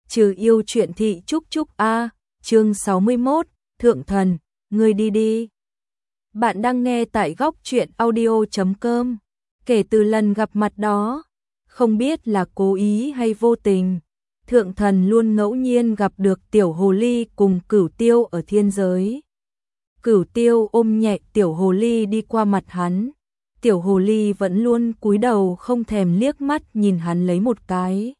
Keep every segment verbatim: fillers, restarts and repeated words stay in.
Trừ yêu chuyện thị chúc chúc a, chương sáu mươi mốt, Thượng Thần, ngươi đi đi. Bạn đang nghe tại góc truyện audio chấm com. Kể từ lần gặp mặt đó, không biết là cố ý hay vô tình, Thượng Thần luôn ngẫu nhiên gặp được Tiểu Hồ Ly cùng Cửu Tiêu ở thiên giới. Cửu Tiêu ôm nhẹ Tiểu Hồ Ly đi qua mặt hắn, Tiểu Hồ Ly vẫn luôn cúi đầu không thèm liếc mắt nhìn hắn lấy một cái.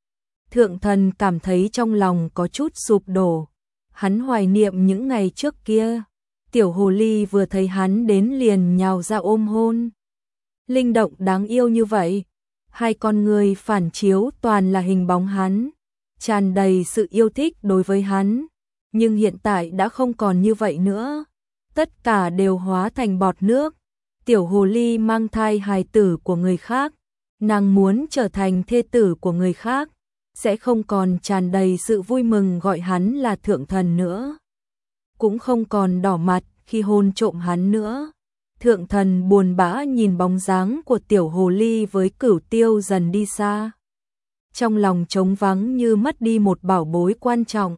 Thượng Thần cảm thấy trong lòng có chút sụp đổ, hắn hoài niệm những ngày trước kia. Tiểu Hồ Ly vừa thấy hắn đến liền nhào ra ôm hôn. Linh động đáng yêu như vậy, hai con người phản chiếu toàn là hình bóng hắn, tràn đầy sự yêu thích đối với hắn. Nhưng hiện tại đã không còn như vậy nữa, tất cả đều hóa thành bọt nước. Tiểu Hồ Ly mang thai hài tử của người khác, nàng muốn trở thành thê tử của người khác, sẽ không còn tràn đầy sự vui mừng gọi hắn là Thượng Thần nữa, cũng không còn đỏ mặt khi hôn trộm hắn nữa. Thượng Thần buồn bã nhìn bóng dáng của Tiểu Hồ Ly với Cửu Tiêu dần đi xa, trong lòng trống vắng như mất đi một bảo bối quan trọng.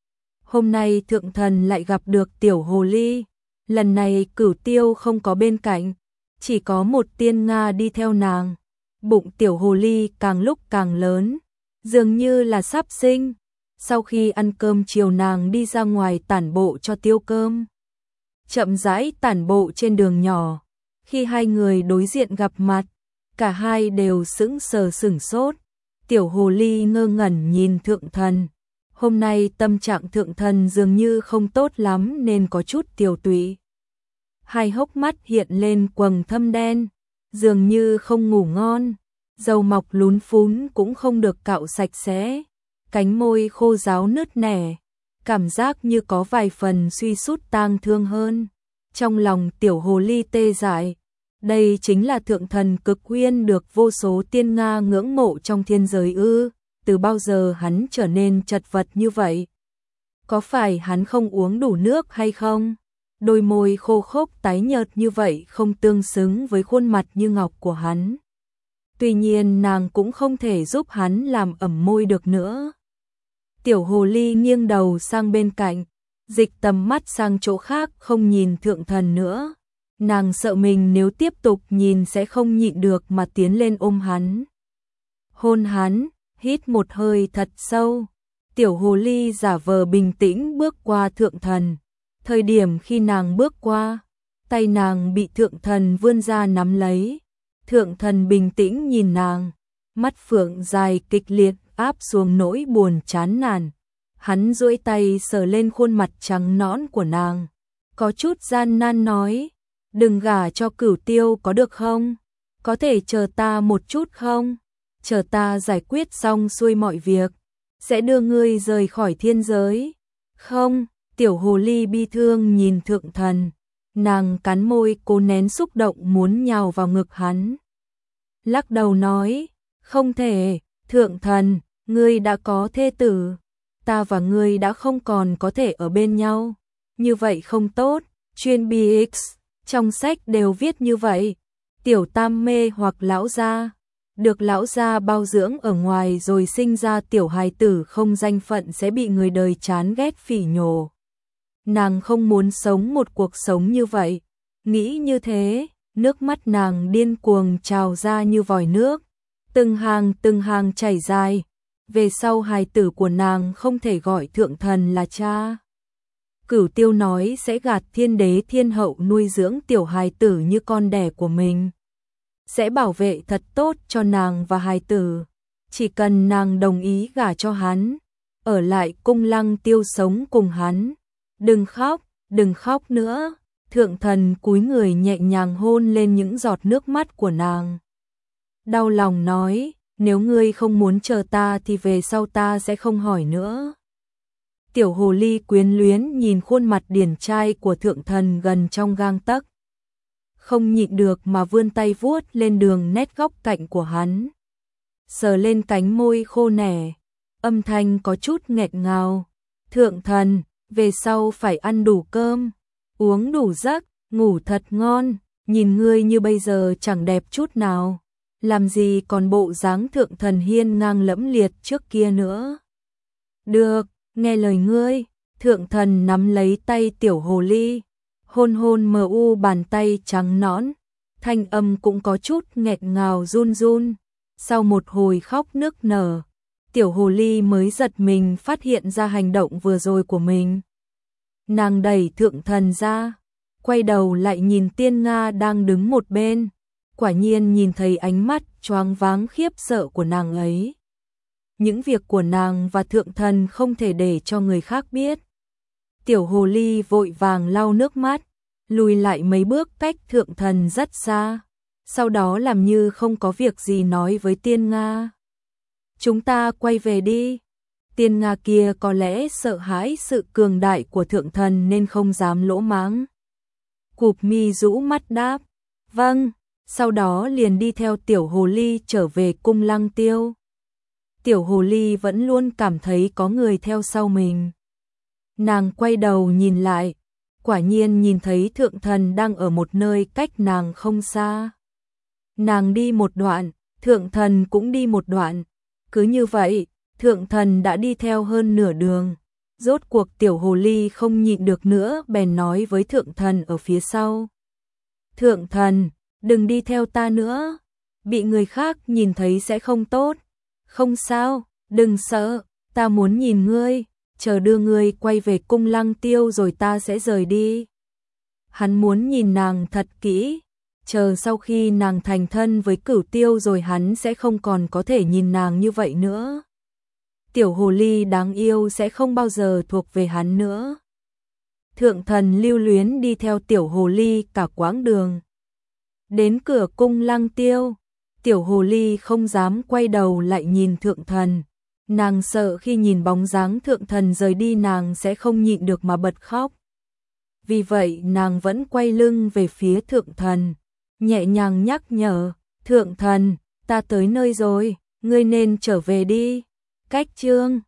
Hôm nay Thượng Thần lại gặp được Tiểu Hồ Ly, lần này Cửu Tiêu không có bên cạnh, chỉ có một tiên Nga đi theo nàng. Bụng Tiểu Hồ Ly càng lúc càng lớn, dường như là sắp sinh. Sau khi ăn cơm chiều nàng đi ra ngoài tản bộ cho tiêu cơm. Chậm rãi tản bộ trên đường nhỏ, khi hai người đối diện gặp mặt, cả hai đều sững sờ sửng sốt. Tiểu Hồ Ly ngơ ngẩn nhìn Thượng Thần. Hôm nay tâm trạng Thượng Thần dường như không tốt lắm nên có chút tiều tụy. Hai hốc mắt hiện lên quầng thâm đen, dường như không ngủ ngon, râu mọc lún phún cũng không được cạo sạch sẽ, cánh môi khô ráo nứt nẻ, cảm giác như có vài phần suy sút tang thương hơn. Trong lòng Tiểu Hồ Ly tê dại, đây chính là Thượng Thần cực uyên được vô số tiên Nga ngưỡng mộ trong thiên giới ư? Từ bao giờ hắn trở nên chật vật như vậy? Có phải hắn không uống đủ nước hay không? Đôi môi khô khốc tái nhợt như vậy không tương xứng với khuôn mặt như ngọc của hắn. Tuy nhiên nàng cũng không thể giúp hắn làm ẩm môi được nữa. Tiểu Hồ Ly nghiêng đầu sang bên cạnh, dịch tầm mắt sang chỗ khác không nhìn Thượng Thần nữa. Nàng sợ mình nếu tiếp tục nhìn sẽ không nhịn được mà tiến lên ôm hắn. Hôn hắn, hít một hơi thật sâu. Tiểu Hồ Ly giả vờ bình tĩnh bước qua Thượng Thần. Thời điểm khi nàng bước qua, tay nàng bị Thượng Thần vươn ra nắm lấy. Thượng Thần bình tĩnh nhìn nàng, mắt phượng dài kịch liệt áp xuống nỗi buồn chán nản. Hắn duỗi tay sờ lên khuôn mặt trắng nõn của nàng, có chút gian nan nói, đừng gả cho Cửu Tiêu có được không? Có thể chờ ta một chút không? Chờ ta giải quyết xong xuôi mọi việc, sẽ đưa ngươi rời khỏi thiên giới. Không, Tiểu Hồ Ly bi thương nhìn Thượng Thần, nàng cắn môi cố nén xúc động muốn nhào vào ngực hắn. Lắc đầu nói, không thể, Thượng Thần, ngươi đã có thê tử, ta và ngươi đã không còn có thể ở bên nhau, như vậy không tốt. Chuyên bê ích, trong sách đều viết như vậy. Tiểu Tam mê hoặc lão gia, được lão gia bao dưỡng ở ngoài rồi sinh ra tiểu hài tử không danh phận sẽ bị người đời chán ghét phỉ nhổ. Nàng không muốn sống một cuộc sống như vậy. Nghĩ như thế, nước mắt nàng điên cuồng trào ra như vòi nước, từng hàng từng hàng chảy dài. Về sau hài tử của nàng không thể gọi Thượng Thần là cha. Cửu Tiêu nói sẽ gạt thiên đế thiên hậu nuôi dưỡng tiểu hài tử như con đẻ của mình, sẽ bảo vệ thật tốt cho nàng và hài tử, chỉ cần nàng đồng ý gả cho hắn, ở lại cung Lăng Tiêu sống cùng hắn. Đừng khóc, đừng khóc nữa. Thượng Thần cúi người nhẹ nhàng hôn lên những giọt nước mắt của nàng. Đau lòng nói, nếu ngươi không muốn chờ ta thì về sau ta sẽ không hỏi nữa. Tiểu Hồ Ly quyến luyến nhìn khuôn mặt điển trai của Thượng Thần gần trong gang tấc, không nhịn được mà vươn tay vuốt lên đường nét góc cạnh của hắn, sờ lên cánh môi khô nẻ, âm thanh có chút nghẹt ngào. Thượng Thần, về sau phải ăn đủ cơm, uống đủ giấc, ngủ thật ngon, nhìn ngươi như bây giờ chẳng đẹp chút nào, làm gì còn bộ dáng Thượng Thần hiên ngang lẫm liệt trước kia nữa. Được, nghe lời ngươi. Thượng thần nắm lấy tay tiểu hồ ly, hôn hôn mờ u bàn tay trắng nõn, thanh âm cũng có chút nghẹt ngào run run. Sau một hồi khóc nức nở, tiểu hồ ly mới giật mình phát hiện ra hành động vừa rồi của mình. Nàng đẩy thượng thần ra, quay đầu lại nhìn Tiên Nga đang đứng một bên, quả nhiên nhìn thấy ánh mắt choáng váng khiếp sợ của nàng ấy. Những việc của nàng và thượng thần không thể để cho người khác biết. Tiểu hồ ly vội vàng lau nước mắt, lùi lại mấy bước cách thượng thần rất xa, sau đó làm như không có việc gì nói với Tiên Nga. Chúng ta quay về đi. Tiên Nga kia có lẽ sợ hãi sự cường đại của thượng thần nên không dám lỗ mãng. Cụp mi rũ mắt đáp, vâng, sau đó liền đi theo tiểu hồ ly trở về cung Lăng Tiêu. Tiểu hồ ly vẫn luôn cảm thấy có người theo sau mình. Nàng quay đầu nhìn lại, quả nhiên nhìn thấy thượng thần đang ở một nơi cách nàng không xa. Nàng đi một đoạn, thượng thần cũng đi một đoạn. Cứ như vậy, thượng thần đã đi theo hơn nửa đường. Rốt cuộc tiểu hồ ly không nhịn được nữa bèn nói với thượng thần ở phía sau. Thượng thần, đừng đi theo ta nữa, bị người khác nhìn thấy sẽ không tốt. Không sao, đừng sợ, ta muốn nhìn ngươi, chờ đưa ngươi quay về cung Lăng Tiêu rồi ta sẽ rời đi. Hắn muốn nhìn nàng thật kỹ, chờ sau khi nàng thành thân với Cửu Tiêu rồi hắn sẽ không còn có thể nhìn nàng như vậy nữa. Tiểu hồ ly đáng yêu sẽ không bao giờ thuộc về hắn nữa. Thượng thần lưu luyến đi theo tiểu hồ ly cả quãng đường. Đến cửa cung Lăng Tiêu, tiểu hồ ly không dám quay đầu lại nhìn thượng thần. Nàng sợ khi nhìn bóng dáng thượng thần rời đi nàng sẽ không nhịn được mà bật khóc. Vì vậy nàng vẫn quay lưng về phía thượng thần, nhẹ nhàng nhắc nhở, thượng thần, ta tới nơi rồi, ngươi nên trở về đi. Cách chương